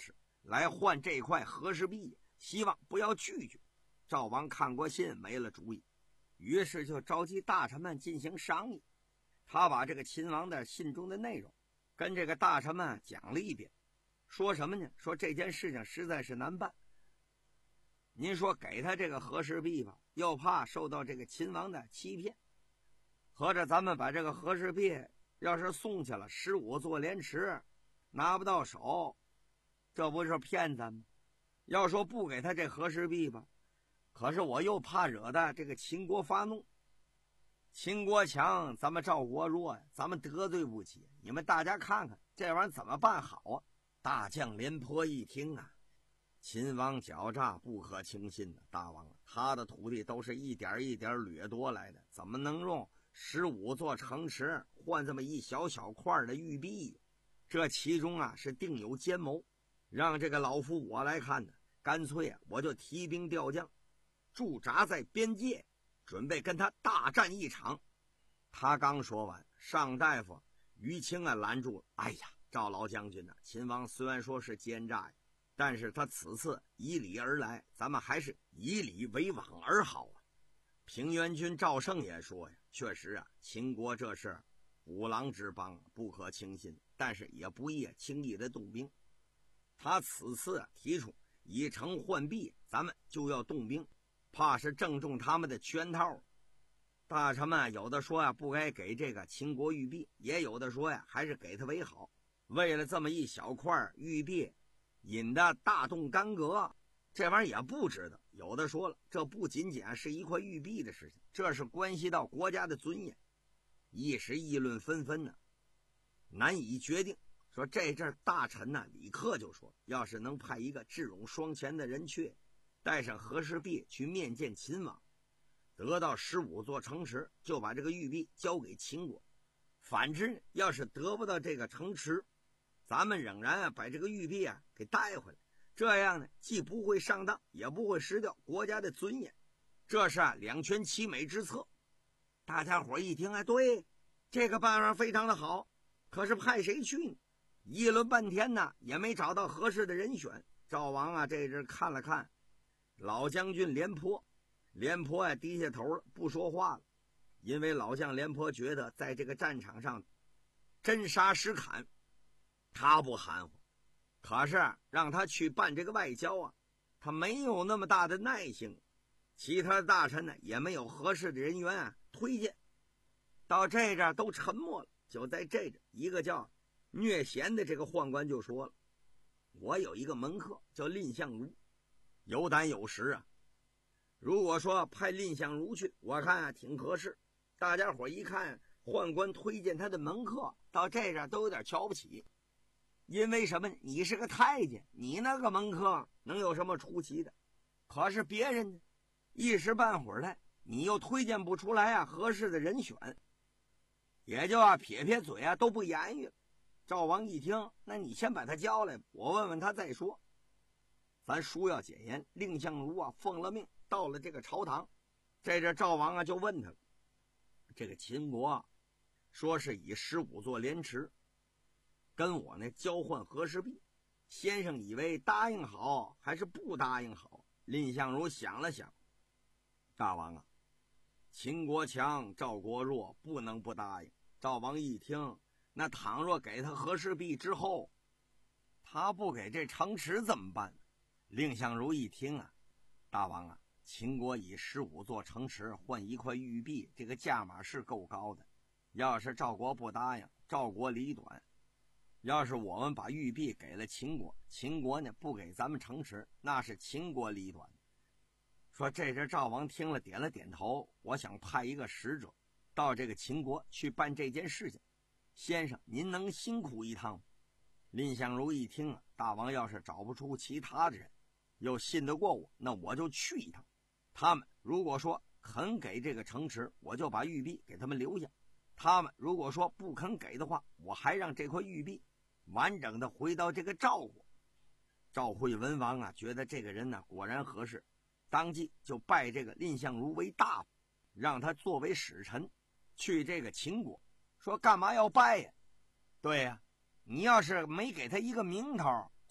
来换这块和氏璧，希望不要拒绝。赵王看过信，没了主意，于是就召集大臣们进行商议。他把这个秦王的信中的内容跟这个大臣们讲了一遍，说什么呢？说这件事情实在是难办，您说给他这个和氏璧吧，又怕受到这个秦王的欺骗，合着咱们把这个和氏璧要是送去了，十五座莲池拿不到手，这不是骗咱们？要说不给他这和氏璧吧，可是我又怕惹得这个秦国发怒。秦国强，咱们赵国弱呀，咱们得罪不起。你们大家看看这玩意儿怎么办好啊？大将廉颇一听啊，秦王狡诈不可轻信的，大王他的土地都是一点一点掠夺来的，怎么能用十五座城池换这么一小小块的玉璧？这其中啊是定有奸谋，让这个老夫我来看呢，干脆啊我就提兵调将，驻扎在边界，准备跟他大战一场。他刚说完，上大夫于清啊拦住了。哎呀，赵老将军啊，秦王虽然说是奸诈呀，但是他此次以礼而来，咱们还是以礼为往而好啊。平原君赵胜也说呀，确实啊，秦国这是虎狼之邦，不可轻信，但是也不宜轻易的动兵。他此次啊提出以城换璧，咱们就要动兵，怕是正中他们的圈套。大臣们有的说呀、啊、不该给这个秦国玉璧，也有的说呀、啊、还是给他为好。为了这么一小块玉璧，引得大动干戈，这玩意儿也不值得。有的说了，这不仅仅是一块玉璧的事情，这是关系到国家的尊严。一时议论纷纷呢，难以决定。说这阵大臣呢，李克就说，要是能派一个智勇双全的人去，带上和氏璧去面见秦王，得到十五座城池，就把这个玉璧交给秦国。反之，要是得不到这个城池，咱们仍然啊把这个玉璧啊给带回来，这样呢既不会上当，也不会失掉国家的尊严，这是啊两全其美之策。大家伙一听，哎，对，这个办法非常的好，可是派谁去呢？议论半天呢，也没找到合适的人选。赵王啊这阵看了看老将军廉颇，廉颇啊低下头了，不说话了，因为老将廉颇觉得在这个战场上真杀实砍他不含糊，可是让他去办这个外交啊，他没有那么大的耐性。其他的大臣呢也没有合适的人员啊推荐，到这阵都沉默了。就在这阵，一个叫聶贤的这个宦官就说了，我有一个门客叫蔺相如，有胆有识啊，如果说派蔺相如去，我看啊挺合适。大家伙一看宦官推荐他的门客，到这阵都有点瞧不起。因为什么？你是个太监，你那个门客能有什么出奇的？可是别人呢，一时半会儿的你又推荐不出来啊合适的人选，也就啊撇撇嘴啊都不言语了。赵王一听，那你先把他叫来，我问问他再说。咱书要简言，蔺相如啊奉了命到了这个朝堂。这阵赵王啊就问他，这个秦国啊说是以十五座莲池跟我呢交换和氏璧，先生以为答应好还是不答应好？蔺相如想了想，大王啊，秦国强，赵国弱，不能不答应。赵王一听，那倘若给他和氏璧之后，他不给这城池怎么办？蔺相如一听啊，大王啊，秦国以十五座城池换一块玉璧，这个价码是够高的。要是赵国不答应，赵国理短；要是我们把玉璧给了秦国，秦国呢不给咱们城池，那是秦国理短。说这阵赵王听了点了点头，我想派一个使者到这个秦国去办这件事情，先生您能辛苦一趟吗？蔺相如一听啊，大王要是找不出其他的人又信得过我，那我就去一趟。他们如果说肯给这个城池，我就把玉璧给他们留下；他们如果说不肯给的话，我还让这块玉璧完整的回到这个赵国。赵惠文王啊觉得这个人呢果然合适，当即就拜这个蔺相如为大夫，让他作为使臣去这个秦国。说干嘛要拜呀？对呀，你要是没给他一个名头，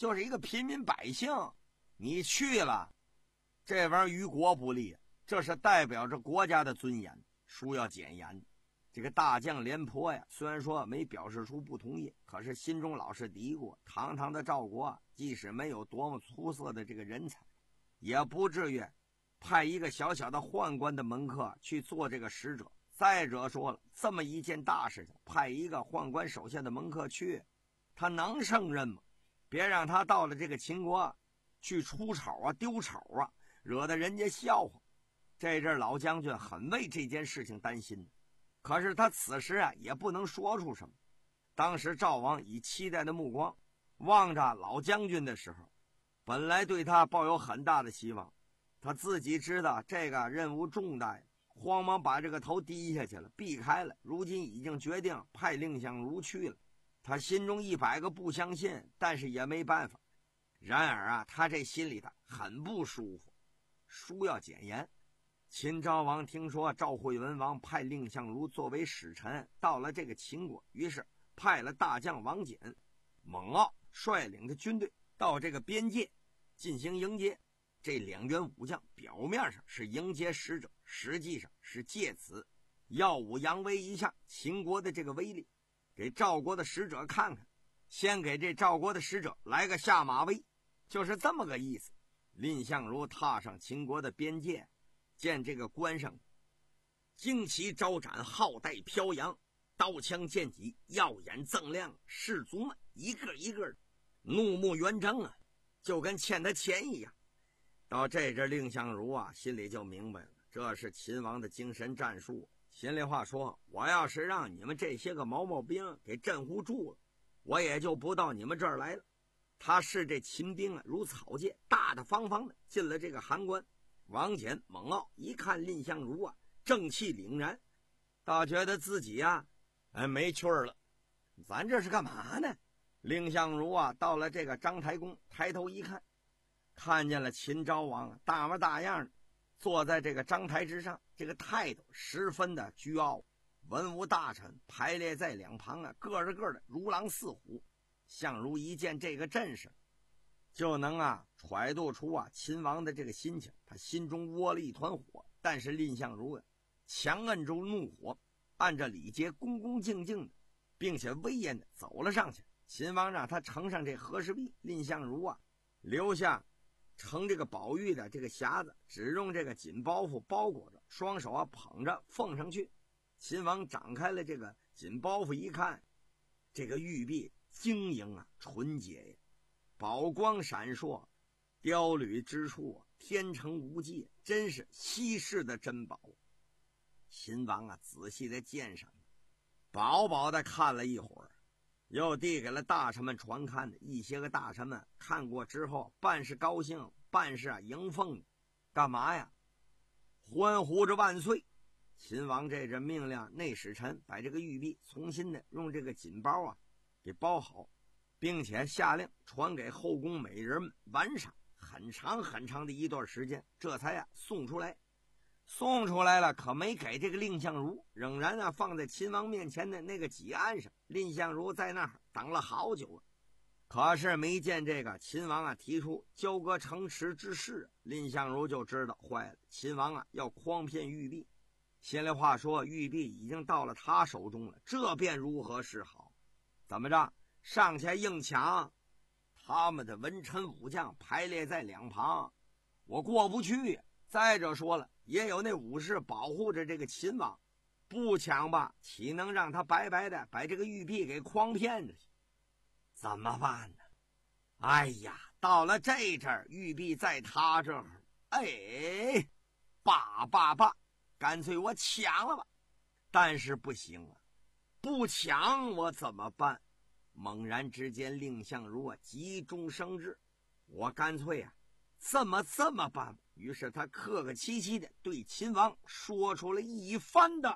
就是一个平民百姓，你去了，这玩意儿于国不利，这是代表着国家的尊严，书要检严。这个大将廉颇呀，虽然说没表示出不同意，可是心中老是嘀咕，堂堂的赵国，即使没有多么出色的这个人才，也不至于派一个小小的宦官的门客去做这个使者。再者说了，这么一件大事情，派一个宦官手下的门客去，他能胜任吗？别让他到了这个秦国去出丑啊，丢丑啊，惹得人家笑话。这阵老将军很为这件事情担心，可是他此时啊也不能说出什么。当时赵王以期待的目光望着老将军的时候，本来对他抱有很大的希望，他自己知道这个任务重大，慌忙把这个头低下去了，避开了。如今已经决定派蔺相如去了，他心中一百个不相信，但是也没办法。然而啊，他这心里头很不舒服。书要检严，秦昭王听说赵惠文王派蔺相如作为使臣到了这个秦国，于是派了大将王翦、蒙骜率领的军队到这个边界进行迎接。这两员武将表面上是迎接使者，实际上是借此耀武扬威一下秦国的这个威力，给赵国的使者看看，先给这赵国的使者来个下马威，就是这么个意思。蔺相如踏上秦国的边界，见这个关上旌旗招展，号带飘扬，刀枪剑戟耀眼锃亮，士卒们一个一个的怒目圆睁啊，就跟欠他钱一样。到这阵蔺相如啊心里就明白了，这是秦王的精神战术。心里话说，我要是让你们这些个毛毛兵给镇唬住了，我也就不到你们这儿来了。他视这秦兵啊如草芥，大大方方的进了这个函关。王翦、蒙骜一看蔺相如啊正气凛然，倒觉得自己啊哎没趣儿了，咱这是干嘛呢？蔺相如啊到了这个章台宫，抬头一看，看见了秦昭王啊大模大样的坐在这个章台之上，这个态度十分的倨傲，文武大臣排列在两旁啊，个着个的如狼似虎。相如一见这个阵势，就能啊揣度出啊秦王的这个心情，他心中窝了一团火。但是蔺相如啊强摁住怒火，按照礼节恭恭敬敬的并且威严的走了上去。秦王让他呈上这和氏璧，蔺相如啊留下盛这个宝玉的这个匣子，只用这个锦包袱包裹着，双手啊捧着奉上去。秦王展开了这个锦包袱一看，这个玉璧晶莹啊纯洁呀，宝光闪烁，雕铝之处啊天成无际，真是稀世的珍宝。秦王啊仔细的鉴赏，饱饱的看了一会儿，又递给了大臣们传看的。一些个大臣们看过之后，半是高兴，半是啊迎奉。干嘛呀？欢呼着万岁。秦王这阵命令内使臣把这个玉璧重新的用这个锦包啊给包好，并且下令传给后宫美人们玩赏。很长很长的一段时间，这才啊送出来。送出来了，可没给这个蔺相如，仍然啊放在秦王面前的那个几案上。蔺相如在那儿等了好久了，可是没见这个秦王啊提出交割城池之事，蔺相如就知道坏了，秦王啊要诓骗玉璧。心里话说，玉璧已经到了他手中了，这便如何是好？怎么着？上前硬抢？他们的文臣武将排列在两旁，我过不去。再者说了，也有那武士保护着这个秦王，不抢吧，岂能让他白白的把这个玉璧给诓骗着去？怎么办呢？哎呀，到了这阵儿，玉璧在他这儿，哎，罢罢罢，干脆我抢了吧。但是不行啊，不抢我怎么办？猛然之间，蔺相如啊急中生智，我干脆啊这么这么办。于是他客客气气的对秦王说出了一番的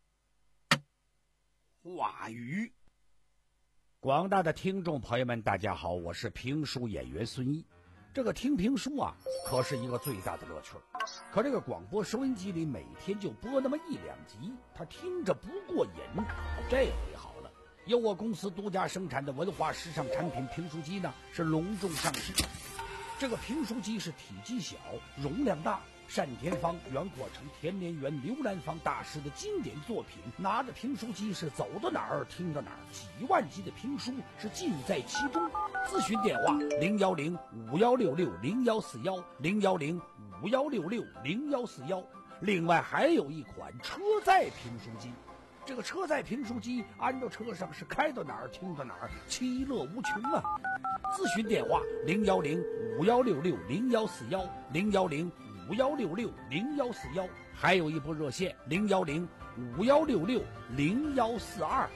话语。 广大的听众朋友们大家好，我是评书演员孙一。这个听评书啊可是一个最大的乐趣，可这个广播收音机里每天就播那么一两集，他听着不过瘾。这回好了， 由我公司独家生产的文化时尚产品评书机呢是隆重上市。这个评书机是体积小，容量大，单田芳、袁阔成、田连元、刘兰芳大师的经典作品，拿着评书机是走到哪儿听到哪儿，几万集的评书是尽在其中。咨询电话零幺零五幺六六零幺四幺零幺零五幺六六零幺四幺。另外还有一款车载评书机，这个车载评书机安到车上是开到哪儿听到哪儿，其乐无穷啊！咨询电话零幺零五幺六六零幺四幺零幺零五幺六六零幺四幺，还有一部热线零幺零五幺六六零幺四二。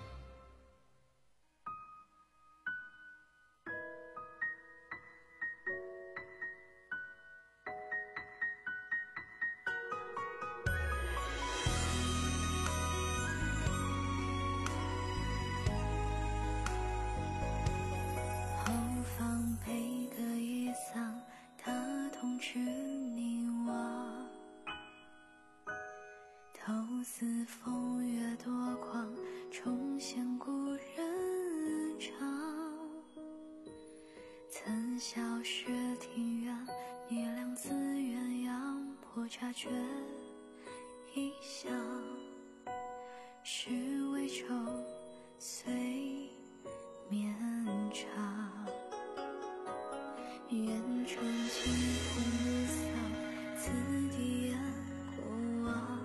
察觉一笑，是为愁随绵长。愿春清风不扫，此地烟过往。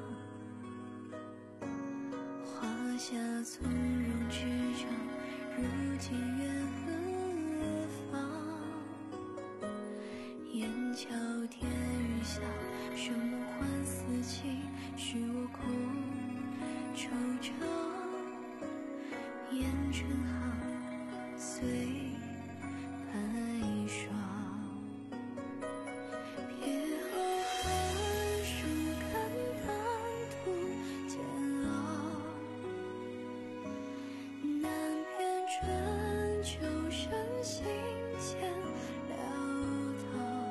华夏从容之长，如今愿何方？雁桥天雨笑，生梦换四季，许我苦惆怅。烟尘好，随白霜。别后寒暑看淡途煎熬，难辨春秋生心间潦倒。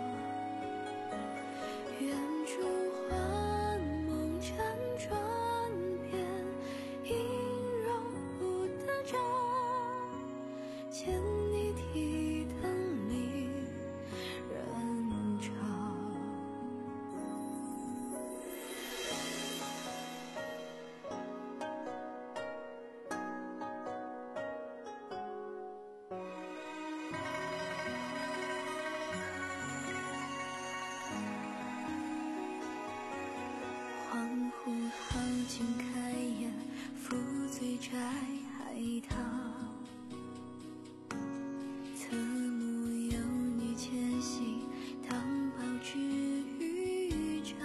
愿逐幻梦辗转变，音容不得照。千里提灯里人潮。恍惚好景开眼，负醉摘海棠。侧目有女前行，当报之于朝。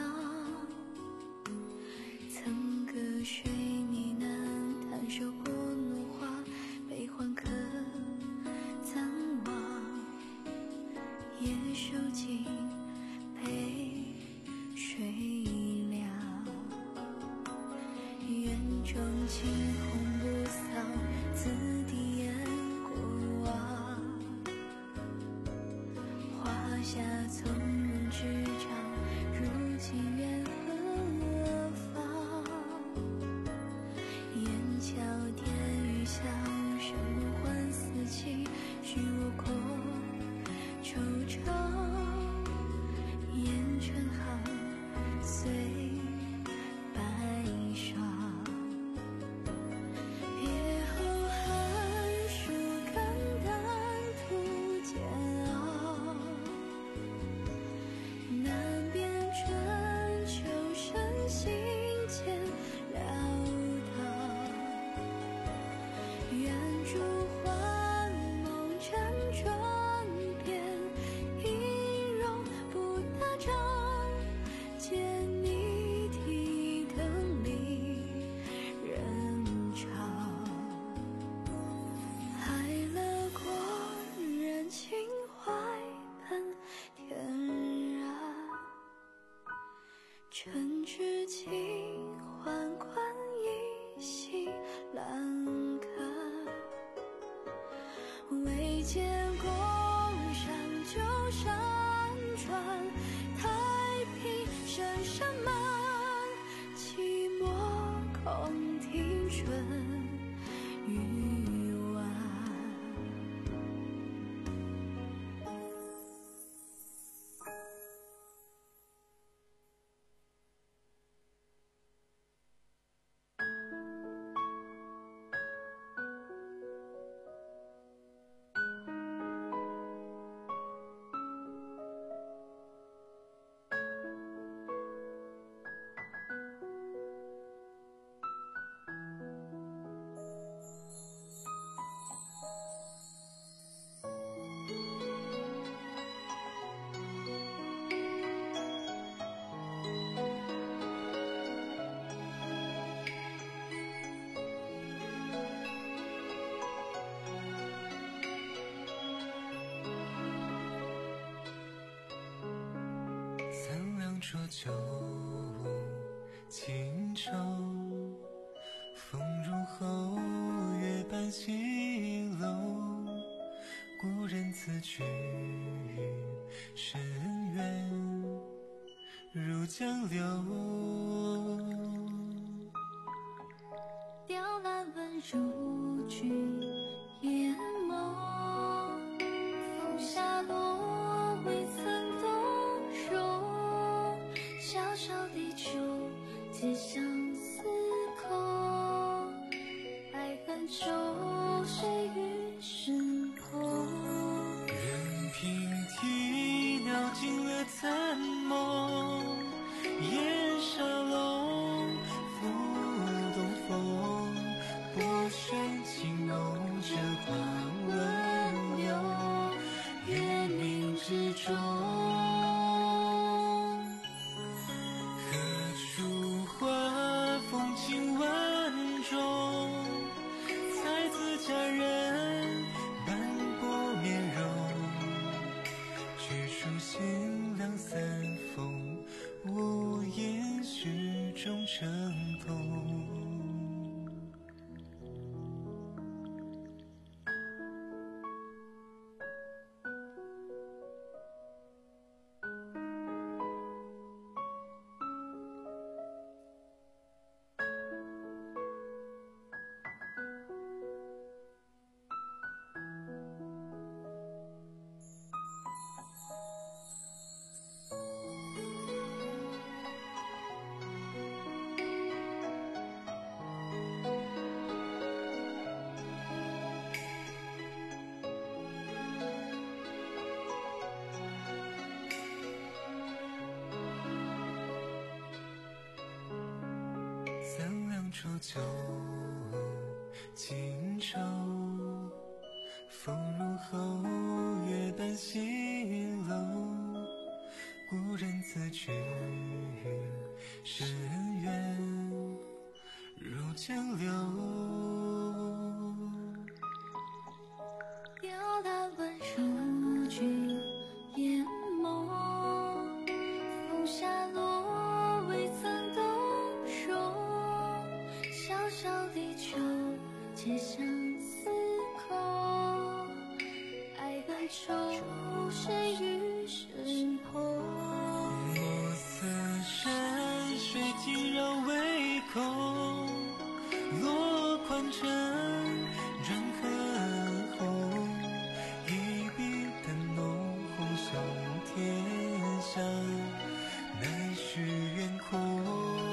曾隔水泥难，弹手过怒花，悲欢客暂忘。夜收尽，杯水凉。愿钟情红不扫，此地烟过往。华夏从容之长，如今愿何方？雁桥天雨笑，生梦换四季，许我苦惆怅。烟尘好，随白霜。别后寒暑看淡途煎熬，难辨春秋浊酒，轻愁。风入后，月半西楼。故人此去深远，如江流。 雕栏闻如君眼眸，风下落未曾动容。小小地球，皆相思口。爱恨愁，谁与身后？ 任凭啼鸟尽了残梦，烟沙笼，拂东风。波旋轻浓，折花温流，月明之中。何处花风情万种？才子佳人，斑驳面容。举书心两三封，无言序中成痛。三两浊酒，轻愁。风入后，月半西楼。故人此去深远，如江流。 雕栏闻如君眼眸，风下落未曾动容。小小地球，皆相思口。爱恨愁，谁与身后？ 墨色山水惊扰唯恐，落款尘，转可红。一笔灯浓，红袖天下，难续远空。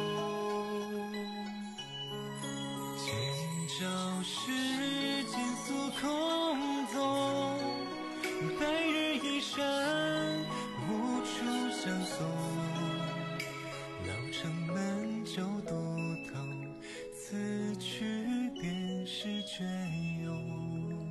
今朝世间诉空踪，白日依山，无处相送。老城门酒独头，此去便是隽永。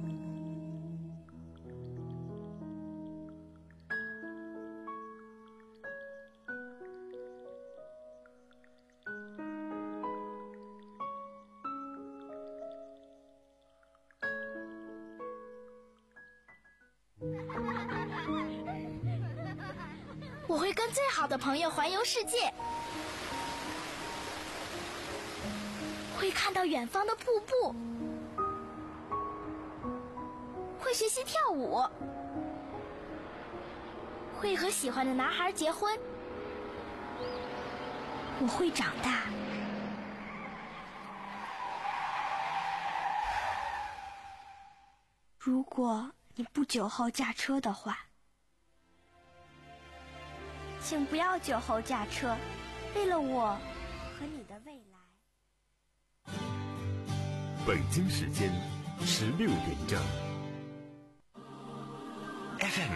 我会跟最好的朋友环游世界，会看到远方的瀑布，会学习跳舞，会和喜欢的男孩结婚。我会长大。如果你不酒后驾车的话，请不要酒后驾车，为了我和你的未来。 北京时间十六点整。 F M